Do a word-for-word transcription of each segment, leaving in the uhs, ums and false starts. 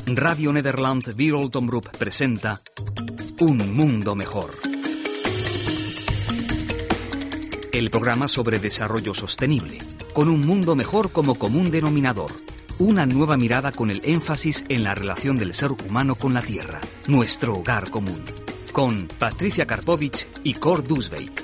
Radio Nederland Wereldomroep presenta Un Mundo Mejor. El programa sobre desarrollo sostenible, con un mundo mejor como común denominador. Una nueva mirada con el énfasis en la relación del ser humano con la tierra, nuestro hogar común. Con Patricia Karpovich y Cor Dusbeek.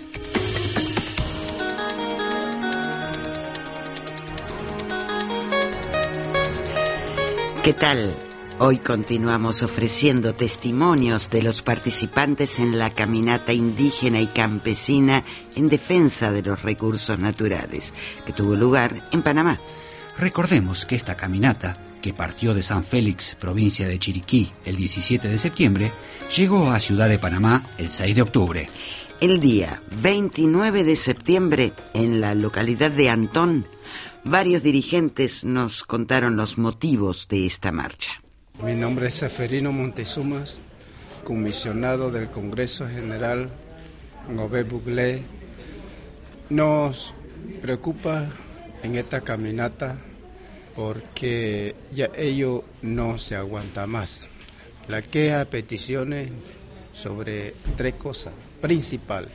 ¿Qué tal? Hoy continuamos ofreciendo testimonios de los participantes en la caminata indígena y campesina en defensa de los recursos naturales, que tuvo lugar en Panamá. Recordemos que esta caminata, que partió de San Félix, provincia de Chiriquí, el diecisiete de septiembre, llegó a Ciudad de Panamá el seis de octubre. El día veintinueve de septiembre, en la localidad de Antón, varios dirigentes nos contaron los motivos de esta marcha. Mi nombre es Seferino Montezuma, comisionado del Congreso General en Ovebuglé. Nos preocupa en esta caminata porque ya ello no se aguanta más. La queja, peticiones sobre tres cosas principales: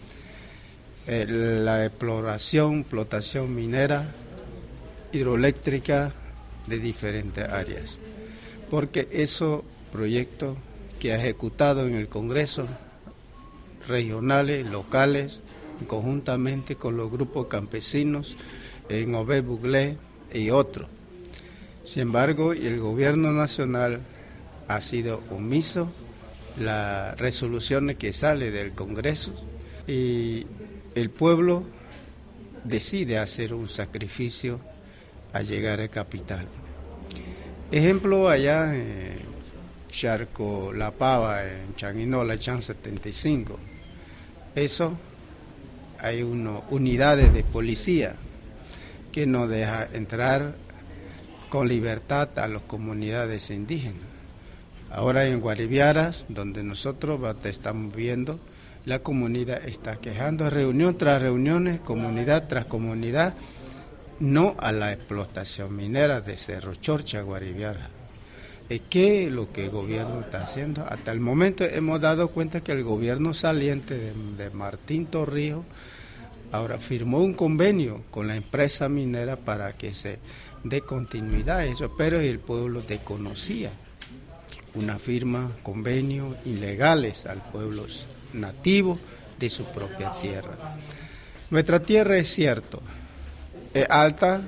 la exploración, explotación minera, hidroeléctrica de diferentes áreas, porque esos proyectos que ha ejecutado en el Congreso, regionales, locales, conjuntamente con los grupos campesinos en Ovebuglé y otros. Sin embargo, el gobierno nacional ha sido omiso las resoluciones que salen del Congreso y el pueblo decide hacer un sacrificio a llegar a capital. Ejemplo, allá en Charco La Pava, en Changuinola, Chan setenta y cinco, eso hay unas unidades de policía que no deja entrar con libertad a las comunidades indígenas. Ahora en Guariviaras, donde nosotros estamos viendo, la comunidad está quejando, reunión tras reuniones, comunidad tras comunidad, no a la explotación minera de Cerro Chorcha, Guariviaras. ¿Qué es lo que el gobierno está haciendo? Hasta el momento hemos dado cuenta que el gobierno saliente de, de Martín Torrijos ahora firmó un convenio con la empresa minera para que se dé continuidad a eso, pero el pueblo desconocía una firma, convenios ilegales al pueblo nativo de su propia tierra. Nuestra tierra es cierto, es alta,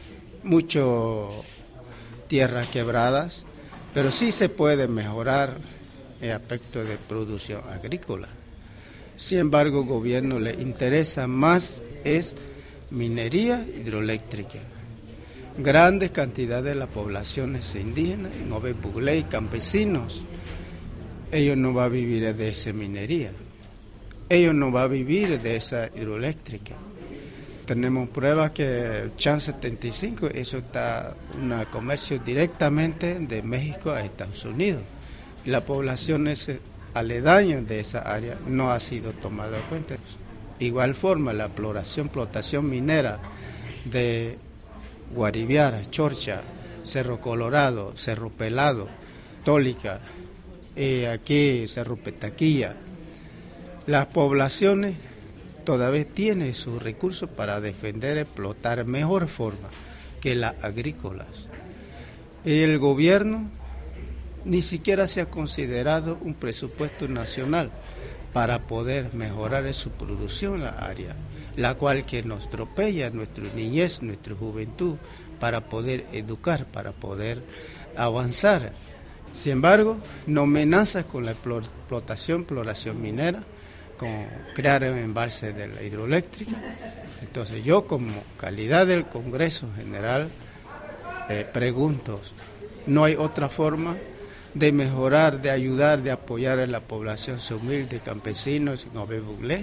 mucho tierras quebradas, pero sí se puede mejorar el aspecto de producción agrícola. Sin embargo, al gobierno le interesa más es minería hidroeléctrica. Grandes cantidades de las poblaciones indígenas, en Ovebuglé y campesinos, ellos no van a vivir de esa minería, ellos no van a vivir de esa hidroeléctrica. Tenemos pruebas que Chan setenta y cinco, eso está un comercio directamente de México a Estados Unidos. La población aledaña de esa área no ha sido tomada en cuenta. Igual forma, la exploración, explotación minera de Guariviaras, Chorcha, Cerro Colorado, Cerro Pelado, Tólica, y aquí Cerro Petaquilla. Las poblaciones todavía tienen sus recursos para defender, explotar mejor forma que las agrícolas. El gobierno ni siquiera se ha considerado un presupuesto nacional para poder mejorar su producción en la área, la cual que nos atropella nuestra niñez, nuestra juventud, para poder educar, para poder avanzar. Sin embargo, nos amenaza con la explotación, exploración minera, con crear un embalse de la hidroeléctrica. Entonces yo, como calidad del Congreso General, eh, pregunto, ¿no hay otra forma de mejorar, de ayudar, de apoyar a la población humilde, campesinos en Ovebuglé?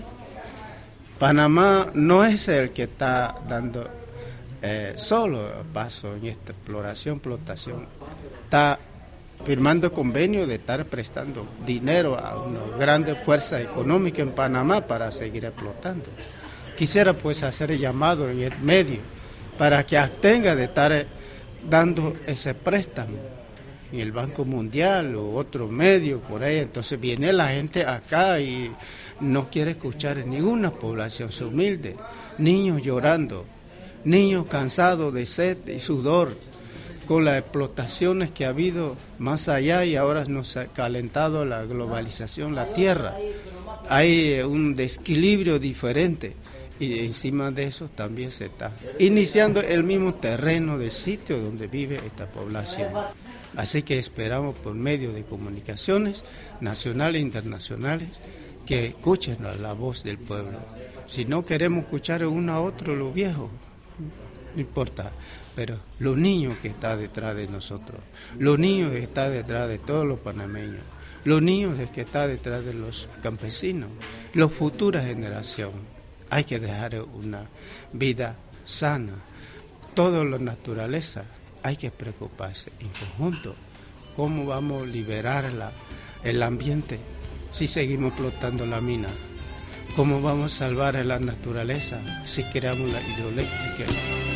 Panamá no es el que está dando eh, solo paso en esta exploración, explotación. Está firmando convenio de estar prestando dinero a una grande fuerza económica en Panamá para seguir explotando. Quisiera pues hacer llamado en el medio para que abstenga de estar dando ese préstamo en el Banco Mundial o otro medio por ahí. Entonces viene la gente acá y no quiere escuchar ninguna población humilde, niños llorando, niños cansados de sed y sudor, con las explotaciones que ha habido más allá y ahora nos ha calentado la globalización, la tierra. Hay un desequilibrio diferente y encima de eso también se está iniciando el mismo terreno del sitio donde vive esta población. Así que esperamos por medio de comunicaciones nacionales e internacionales que escuchen la voz del pueblo. Si no queremos escuchar uno a otro, lo viejo, no importa, pero los niños que están detrás de nosotros, los niños que están detrás de todos los panameños, los niños que están detrás de los campesinos, las futuras generaciones, hay que dejar una vida sana. Toda la naturaleza hay que preocuparse en conjunto. ¿Cómo vamos a liberar la, el ambiente si seguimos explotando la mina? ¿Cómo vamos a salvar a la naturaleza si creamos la hidroeléctrica?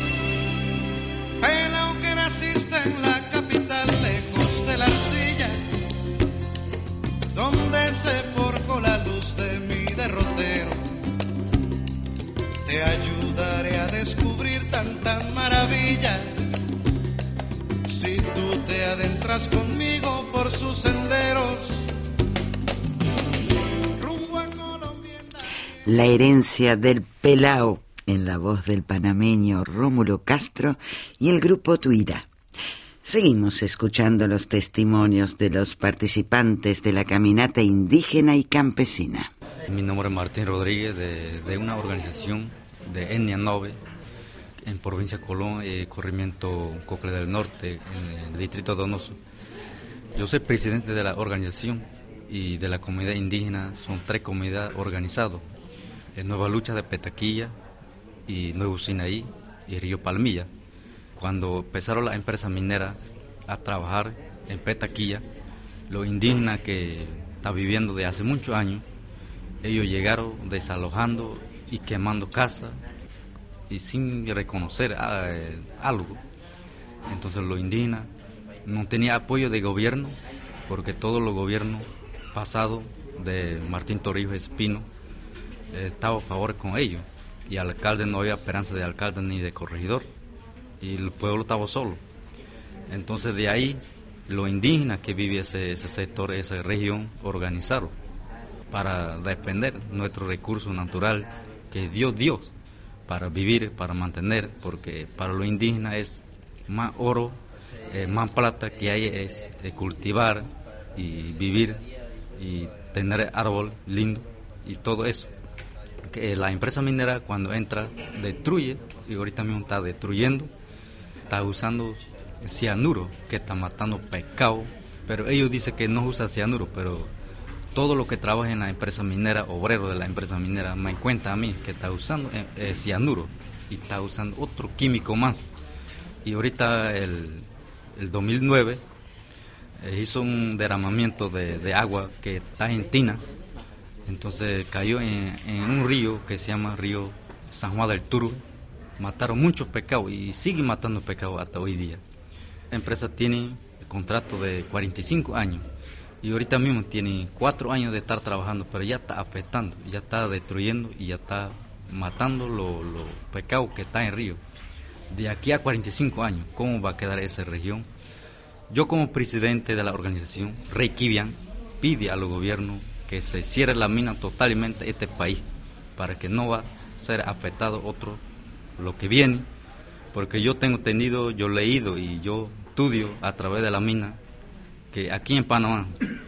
Pero que naciste en la capital, lejos de la arcilla, donde se forjó la luz de mi derrotero, te ayudaré a descubrir tanta maravilla. Si tú te adentras conmigo por sus senderos, rumbo a Colombia. La herencia del Pelao, en la voz del panameño Rómulo Castro y el grupo Tuira. Seguimos escuchando los testimonios de los participantes de la caminata indígena y campesina. Mi nombre es Martín Rodríguez, de, de una organización de etnia Nove, en provincia de Colón, eh, corregimiento Cocle del Norte, en el distrito de Donoso. Yo soy presidente de la organización y de la comunidad indígena. Son tres comunidades organizadas: en Nueva Lucha de Petaquilla, y Nuevo Sinaí y Río Palmilla. Cuando empezaron las empresas mineras a trabajar en Petaquilla, los indígenas que están viviendo de hace muchos años, ellos llegaron desalojando y quemando casas y sin reconocer eh, algo. Entonces los indígenas no tenían apoyo de gobierno, porque todos los gobiernos pasados de Martín Torrijos Espino eh, estaban a favor con ellos, y al alcalde no había esperanza de alcalde ni de corregidor, y el pueblo estaba solo. Entonces de ahí los indígenas que viven ese, ese sector, esa región, organizaron para defender nuestro recurso natural que Dios dio para vivir, para mantener, porque para los indígenas es más oro, eh, más plata que hay es eh, cultivar y vivir y tener árbol lindo y todo eso. Que la empresa minera cuando entra destruye, y ahorita mismo está destruyendo, está usando cianuro que está matando pescado, pero ellos dicen que no usa cianuro, pero todo lo que trabaja en la empresa minera, obrero de la empresa minera, me cuenta a mí que está usando eh, cianuro y está usando otro químico más. Y ahorita el, el dos mil nueve eh, hizo un derramamiento de, de agua que está en Tina. Entonces cayó en, en un río que se llama Río San Juan del Turbe. Mataron muchos pescados y siguen matando pescados hasta hoy día. La empresa tiene contrato de cuarenta y cinco años y ahorita mismo tiene cuatro años de estar trabajando, pero ya está afectando, ya está destruyendo y ya está matando los lo pescados que están en el río. De aquí a cuarenta y cinco años, ¿cómo va a quedar esa región? Yo como presidente de la organización, Rey Kivian, pide a los gobiernos que se cierre la mina totalmente este país, para que no va a ser afectado otro lo que viene, porque yo tengo entendido, yo he leído y yo estudio a través de la mina, que aquí en Panamá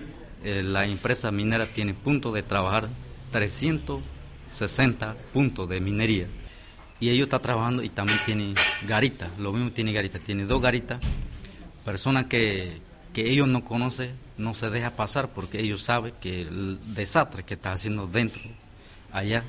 eh, la empresa minera tiene puntos de trabajar, trescientos sesenta puntos de minería, y ellos están trabajando y también tienen garitas, lo mismo tiene garitas, tiene dos garitas, personas que, que ellos no conocen, no se deja pasar porque ellos saben que el desastre que está haciendo dentro, allá,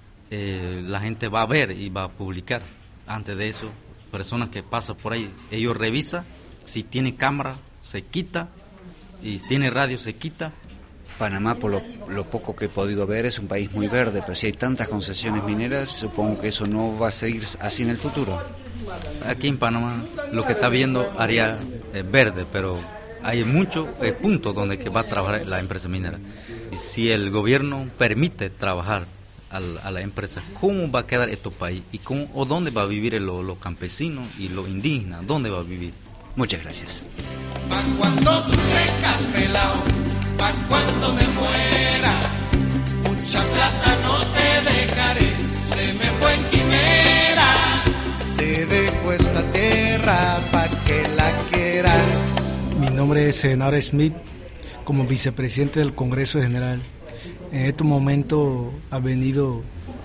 eh, la gente va a ver y va a publicar. Antes de eso, personas que pasan por ahí, ellos revisan, si tiene cámara, se quita, y si tiene radio, se quita. Panamá, por lo, lo poco que he podido ver, es un país muy verde, pero si hay tantas concesiones mineras, supongo que eso no va a seguir así en el futuro. Aquí en Panamá, lo que está viendo área es verde, pero hay muchos eh, puntos donde que va a trabajar la empresa minera. Y si el gobierno permite trabajar a la, a la empresa, ¿cómo va a quedar este país? ¿Y cómo, o dónde va a vivir los lo campesinos y los indígenas? ¿Dónde va a vivir? Muchas gracias. Pa' cuando tú crezcas pelao, pa' cuando me muera, mucha plata no te dejaré, se me fue en quimera. Te dejo esta tierra pa' que la quieras. Mi nombre es Senador Smith, como vicepresidente del Congreso General. En este momento ha venido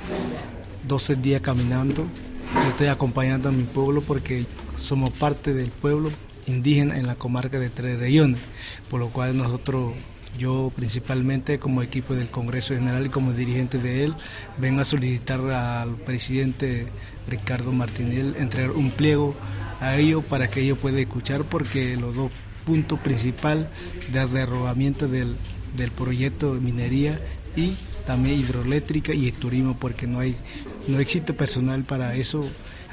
doce días caminando. Yo estoy acompañando a mi pueblo porque somos parte del pueblo indígena en la comarca de Tres Regiones, por lo cual nosotros, yo principalmente como equipo del Congreso General y como dirigente de él, vengo a solicitar al presidente Ricardo Martinelli entregar un pliego a ellos para que ellos puedan escuchar, porque los dos puntos principales de derrogamiento del, del proyecto de minería y también hidroeléctrica y turismo, porque no hay no existe personal para eso.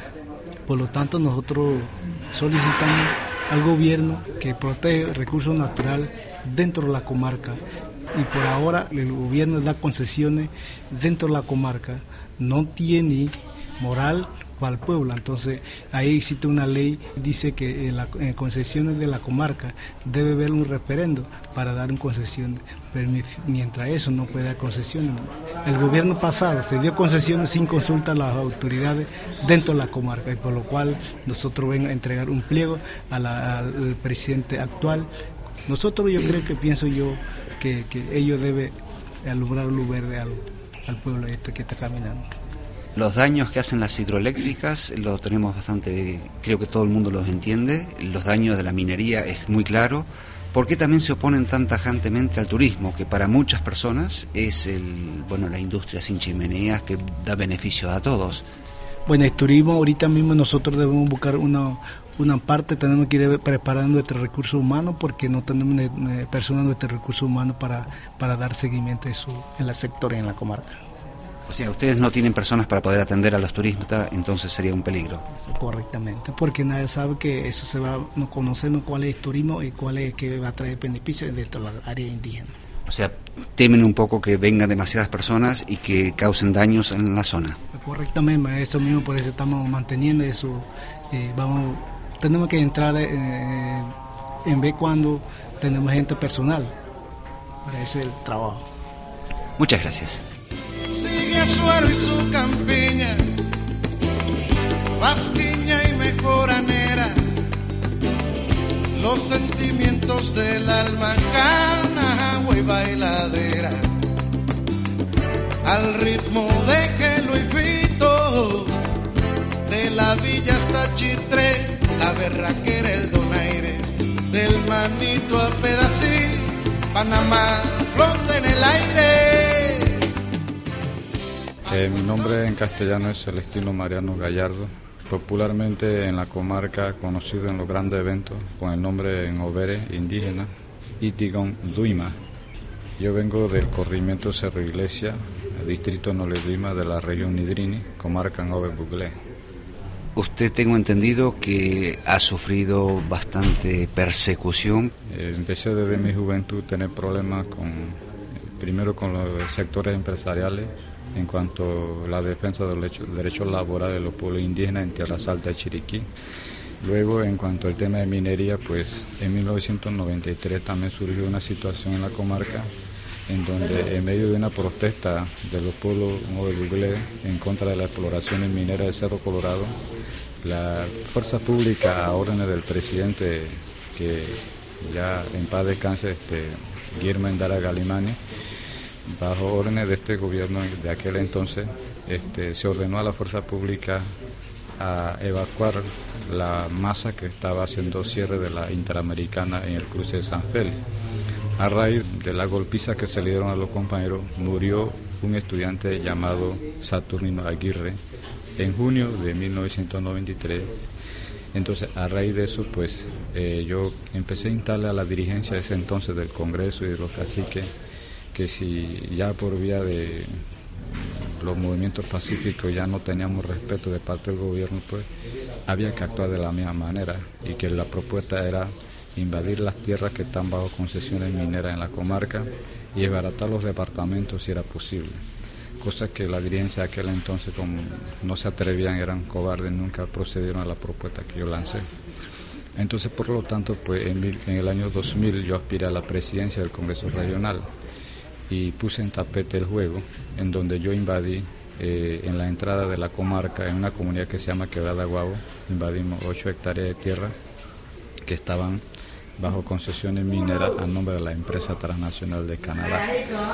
Por lo tanto, nosotros solicitamos al gobierno que proteja el recurso natural dentro de la comarca, y por ahora el gobierno da concesiones dentro de la comarca, no tiene moral para el pueblo. Entonces ahí existe una ley, dice que en las concesiones de la comarca debe haber un referendo para dar una concesión, pero mientras eso no puede dar concesiones. El gobierno pasado se dio concesiones sin consulta a las autoridades dentro de la comarca, y por lo cual nosotros venimos a entregar un pliego a la, al presidente actual. Nosotros, yo creo que pienso yo que, que ellos deben alumbrar luz verde al, al pueblo este que está caminando. Los daños que hacen las hidroeléctricas lo tenemos bastante, creo que todo el mundo los entiende. Los daños de la minería es muy claro. ¿Por qué también se oponen tan tajantemente al turismo, que para muchas personas es el, bueno, la industria sin chimeneas que da beneficio a todos? Bueno, el turismo ahorita mismo nosotros debemos buscar una, una parte, tenemos que ir preparando nuestro recurso humano, porque no tenemos ne, personas nuestro recurso humano para, para dar seguimiento a eso en el sector y en la comarca. O sea, ustedes no tienen personas para poder atender a los turistas, entonces sería un peligro. Correctamente, porque nadie sabe que eso se va, no conocemos cuál es el turismo y cuál es que va a traer beneficios dentro de la área indígena. O sea, temen un poco que vengan demasiadas personas y que causen daños en la zona. Correctamente, eso mismo, por eso estamos manteniendo eso. Eh, vamos, tenemos que entrar eh, en vez cuando tenemos gente personal, para ese es el trabajo. Muchas gracias. Sigue a Suero y su campiña, vasquiña y mejoranera, los sentimientos del alma, cana, agua y bailadera, al ritmo de Gelo y Fito, de la villa hasta Chitré, la berraquera, el donaire, del Manito a Pedací, Panamá flota en el aire. Eh, mi nombre en castellano es Celestino Mariano Gallardo, popularmente en la comarca conocido en los grandes eventos con el nombre en Overe indígena, Itigón Duima. Yo vengo del corregimiento Cerro Iglesia, distrito Noleduima de la región Nidrini, comarca en Ove Buglé. Usted, tengo entendido que ha sufrido bastante persecución. Eh, empecé desde mi juventud a tener problemas con, primero con los sectores empresariales, en cuanto a la defensa de los derechos laborales de los pueblos indígenas en Tierras Altas y Chiriquí. Luego, en cuanto al tema de minería, pues en mil novecientos noventa y tres también surgió una situación en la comarca en donde, en medio de una protesta de los pueblos Buglé en contra de la exploración minera del Cerro Colorado, la fuerza pública, a órdenes del presidente, que ya en paz descanse, este, Guillermo Endara Galimani, bajo órdenes de este gobierno de aquel entonces, este, se ordenó a la fuerza pública a evacuar la masa que estaba haciendo cierre de la Interamericana en el cruce de San Félix. A raíz de la golpiza que se le dieron a los compañeros, murió un estudiante llamado Saturnino Aguirre en junio de mil novecientos noventa y tres. Entonces, a raíz de eso, pues eh, yo empecé a instarle a la dirigencia de ese entonces del Congreso y de los caciques que si ya por vía de los movimientos pacíficos ya no teníamos respeto de parte del gobierno, pues había que actuar de la misma manera, y que la propuesta era invadir las tierras que están bajo concesiones mineras en la comarca y desbaratar los departamentos si era posible. Cosas que la dirigencia de aquel entonces, como no se atrevían, eran cobardes, nunca procedieron a la propuesta que yo lancé. Entonces, por lo tanto, pues en, mil, en el año dos mil yo aspiré a la presidencia del Congreso Regional y puse en tapete el juego, en donde yo invadí eh, en la entrada de la comarca, en una comunidad que se llama Quebrada Guabo, invadimos ocho hectáreas de tierra que estaban bajo concesiones mineras a nombre de la empresa transnacional de Canadá.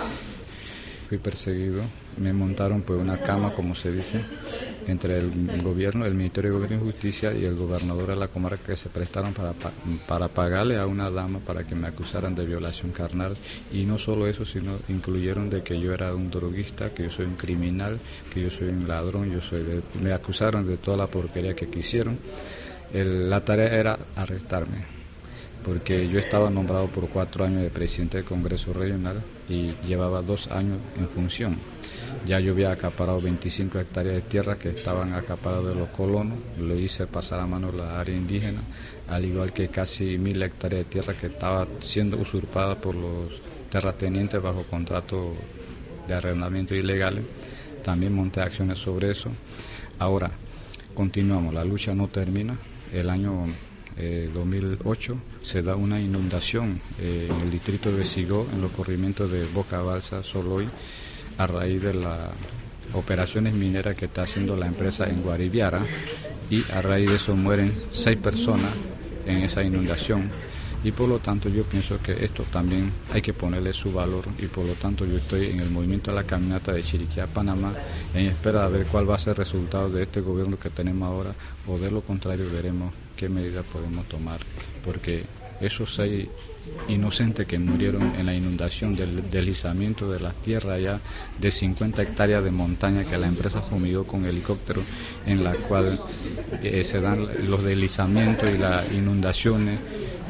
Fui perseguido, me montaron pues una cama, como se dice, entre el gobierno, el Ministerio de Gobierno y Justicia y el gobernador de la comarca, que se prestaron para, para pagarle a una dama para que me acusaran de violación carnal. Y no solo eso, sino incluyeron de que yo era un droguista, que yo soy un criminal, que yo soy un ladrón, yo soy de, me acusaron de toda la porquería que quisieron. El, la tarea era arrestarme, porque yo estaba nombrado por cuatro años de presidente del Congreso Regional y llevaba dos años en función. Ya yo había acaparado veinticinco hectáreas de tierra que estaban acaparadas de los colonos, lo hice pasar a mano la área indígena, al igual que casi mil hectáreas de tierra que estaba siendo usurpada por los terratenientes bajo contrato de arrendamiento ilegales. También monté acciones sobre eso. Ahora, continuamos, la lucha no termina. El año Eh, dos mil ocho se da una inundación eh, en el distrito de Sigó, en los corrimientos de Boca Balsa, Soloy, a raíz de las operaciones mineras que está haciendo la empresa en Guariviara, y a raíz de eso mueren seis personas en esa inundación. Y por lo tanto yo pienso que esto también hay que ponerle su valor, y por lo tanto yo estoy en el movimiento de la caminata de Chiriquí a Panamá en espera de ver cuál va a ser el resultado de este gobierno que tenemos ahora, o de lo contrario veremos qué medidas podemos tomar, porque esos seis inocentes que murieron en la inundación del deslizamiento de las tierras ya de cincuenta hectáreas de montaña que la empresa fumigó con helicóptero, en la cual eh, se dan los deslizamientos y las inundaciones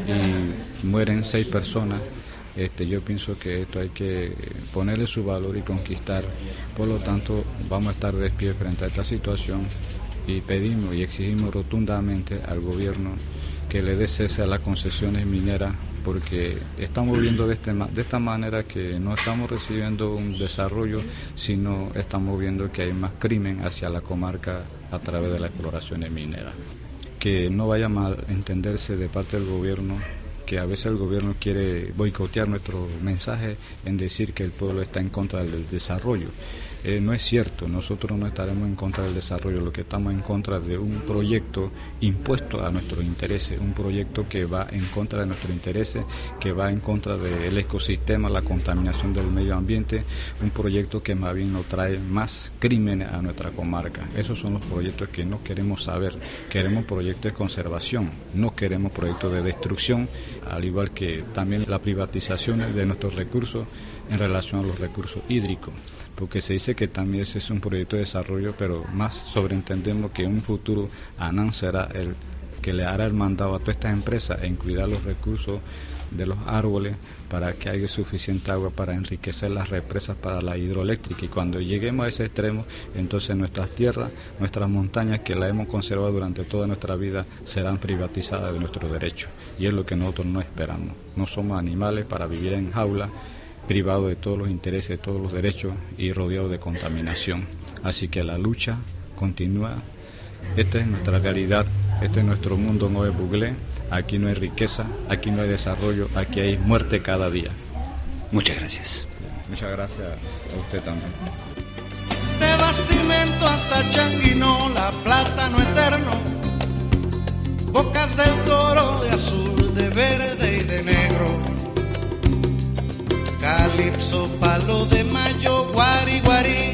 y mueren seis personas. Este, yo pienso que esto hay que ponerle su valor y conquistar. Por lo tanto, vamos a estar de pie frente a esta situación y pedimos y exigimos rotundamente al gobierno que le dé cese a las concesiones mineras, porque estamos viendo de, este, de esta manera que no estamos recibiendo un desarrollo, sino estamos viendo que hay más crimen hacia la comarca a través de las exploraciones mineras. Que no vaya mal entenderse de parte del gobierno, que a veces el gobierno quiere boicotear nuestro mensaje en decir que el pueblo está en contra del desarrollo. Eh, no es cierto, nosotros no estaremos en contra del desarrollo, lo que estamos en contra de un proyecto impuesto a nuestros intereses, un proyecto que va en contra de nuestros intereses, que va en contra del ecosistema, la contaminación del medio ambiente, un proyecto que más bien nos trae más crímenes a nuestra comarca. Esos son los proyectos que no queremos saber. Queremos proyectos de conservación, no queremos proyectos de destrucción, al igual que también la privatización de nuestros recursos en relación a los recursos hídricos, porque se dice que también ese es un proyecto de desarrollo, pero más sobreentendemos que en un futuro ANAM será el que le hará el mandado a todas estas empresas en cuidar los recursos de los árboles para que haya suficiente agua para enriquecer las represas para la hidroeléctrica, y cuando lleguemos a ese extremo, entonces nuestras tierras, nuestras montañas que las hemos conservado durante toda nuestra vida serán privatizadas de nuestros derechos, y es lo que nosotros no esperamos. No somos animales para vivir en jaula, privado de todos los intereses, de todos los derechos y rodeado de contaminación. Así que la lucha continúa. Esta es nuestra realidad, este es nuestro mundo, no es Buglé. Aquí no hay riqueza, aquí no hay desarrollo, aquí hay muerte cada día. Muchas gracias. Muchas gracias a usted también. De bastimento hasta Changuino, la plátano eterno, bocas del toro de azul, de verde y de negro. Calipso, palo de mayo, guari guari,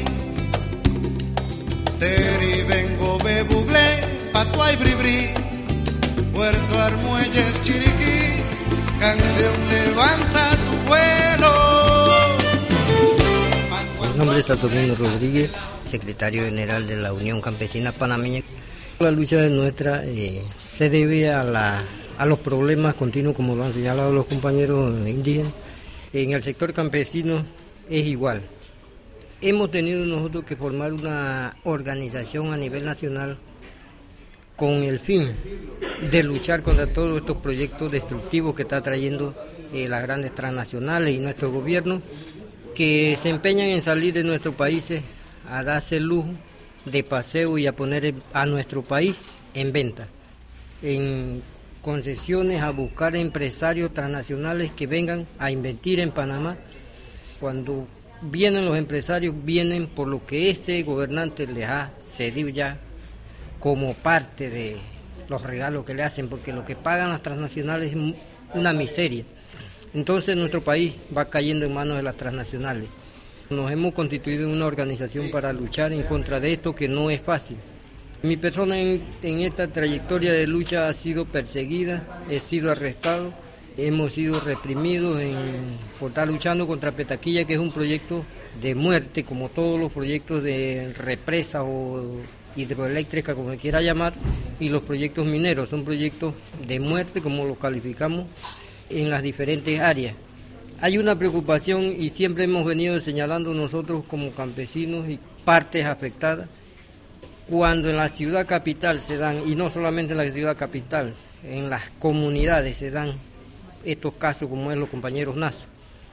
teri, vengo, bebublé, patuay, bribri, Puerto Armuelles, Chiriquí, canción levanta tu vuelo. Mi nombre es Saturnino Rodríguez, secretario general de la Unión Campesina Panameña. La lucha de nuestra eh, se debe a, la, a los problemas continuos, como lo han señalado los compañeros indígenas. En el sector campesino es igual. Hemos tenido nosotros que formar una organización a nivel nacional con el fin de luchar contra todos estos proyectos destructivos que está trayendo eh, las grandes transnacionales y nuestro gobierno, que se empeñan en salir de nuestros países a darse el lujo de paseo y a poner a nuestro país en venta, en concesiones, a buscar empresarios transnacionales que vengan a invertir en Panamá. Cuando vienen los empresarios, vienen por lo que ese gobernante les ha cedido ya como parte de los regalos que le hacen, porque lo que pagan las transnacionales es una miseria. Entonces nuestro país va cayendo en manos de las transnacionales. Nos hemos constituido en una organización para luchar en contra de esto, que no es fácil. Mi persona en, en esta trayectoria de lucha ha sido perseguida, he sido arrestado, hemos sido reprimidos en, por estar luchando contra Petaquilla, que es un proyecto de muerte, como todos los proyectos de represa o hidroeléctrica, como se quiera llamar, y los proyectos mineros son proyectos de muerte, como los calificamos en las diferentes áreas. Hay una preocupación y siempre hemos venido señalando nosotros como campesinos y partes afectadas, cuando en la ciudad capital se dan, y no solamente en la ciudad capital, en las comunidades se dan estos casos como es los compañeros Nazo.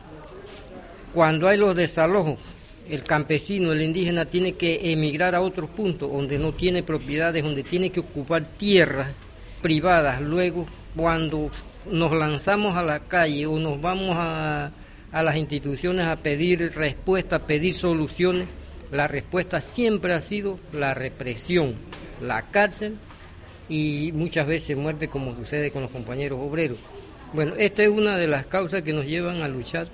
Cuando hay los desalojos, el campesino, el indígena tiene que emigrar a otros puntos donde no tiene propiedades, donde tiene que ocupar tierras privadas. Luego, cuando nos lanzamos a la calle o nos vamos a, a las instituciones a pedir respuestas, a pedir soluciones, la respuesta siempre ha sido la represión, la cárcel y muchas veces muerte, como sucede con los compañeros obreros. Bueno, esta es una de las causas que nos llevan a luchar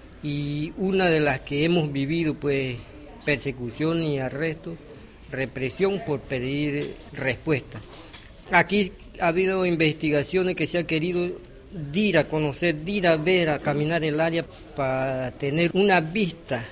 y una de las que hemos vivido, pues, persecución y arresto, represión por pedir respuesta. Aquí ha habido investigaciones que se ha querido ir a conocer, ir a ver, a caminar el área para tener una vista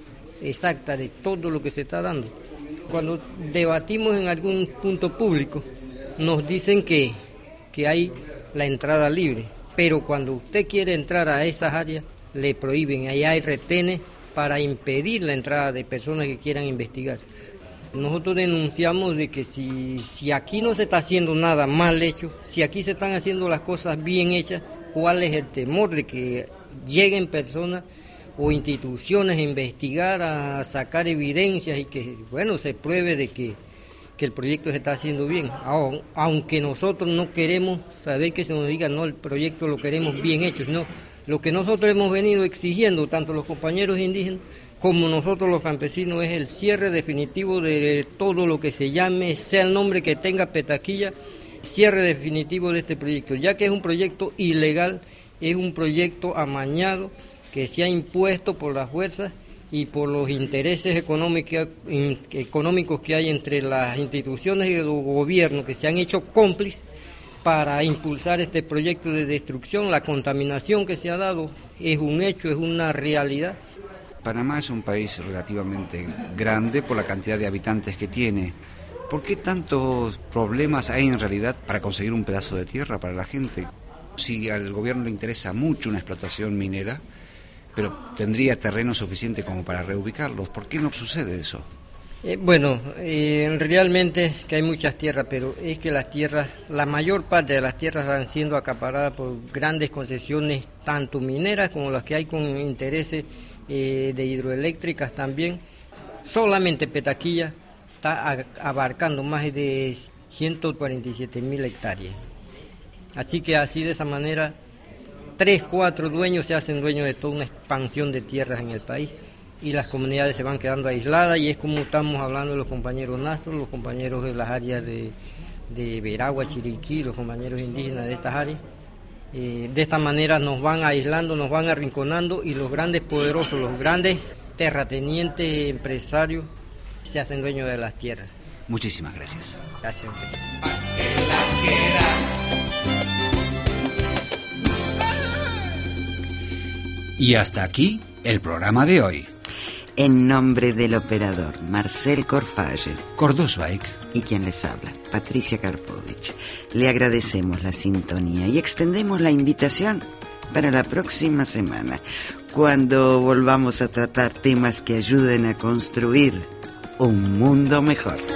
exacta de todo lo que se está dando. Cuando debatimos en algún punto público, nos dicen que, que hay la entrada libre, pero cuando usted quiere entrar a esas áreas, le prohíben, ahí hay retenes para impedir la entrada de personas que quieran investigar. Nosotros denunciamos de que si, si aquí no se está haciendo nada mal hecho, si aquí se están haciendo las cosas bien hechas, ¿cuál es el temor de que lleguen personas o instituciones a investigar, a sacar evidencias y que, bueno, se pruebe de que, que el proyecto se está haciendo bien? Aunque nosotros no queremos saber que se nos diga, no, el proyecto lo queremos bien hecho, no. Lo que nosotros hemos venido exigiendo, tanto los compañeros indígenas como nosotros los campesinos, es el cierre definitivo de todo lo que se llame, sea el nombre que tenga Petaquilla, cierre definitivo de este proyecto, ya que es un proyecto ilegal, es un proyecto amañado que se ha impuesto por las fuerzas y por los intereses económicos, económicos que hay entre las instituciones y el gobierno, que se han hecho cómplices para impulsar este proyecto de destrucción. La contaminación que se ha dado es un hecho, es una realidad. Panamá es un país relativamente grande por la cantidad de habitantes que tiene. ¿Por qué tantos problemas hay en realidad para conseguir un pedazo de tierra para la gente? Si al gobierno le interesa mucho una explotación minera, pero tendría terreno suficiente como para reubicarlos, ¿por qué no sucede eso? Eh, bueno, eh, realmente que hay muchas tierras, pero es que las tierras, la mayor parte de las tierras están siendo acaparadas por grandes concesiones, tanto mineras como las que hay con intereses eh, de hidroeléctricas también. Solamente Petaquilla está a, abarcando más de ciento cuarenta y siete mil hectáreas. Así que así de esa manera, tres, cuatro dueños se hacen dueños de toda una expansión de tierras en el país. Y las comunidades se van quedando aisladas, y es como estamos hablando de los compañeros Nastro, los compañeros de las áreas de, de Veragua, Chiriquí, los compañeros indígenas de estas áreas. Eh, de esta manera nos van aislando, nos van arrinconando, y los grandes poderosos, los grandes terratenientes, empresarios, se hacen dueños de las tierras. Muchísimas gracias. Gracias. Y hasta aquí el programa de hoy. En nombre del operador Marcel Corfalle, Cordosbaik y quien les habla, Patricia Karpovich, le agradecemos la sintonía y extendemos la invitación para la próxima semana, cuando volvamos a tratar temas que ayuden a construir un mundo mejor.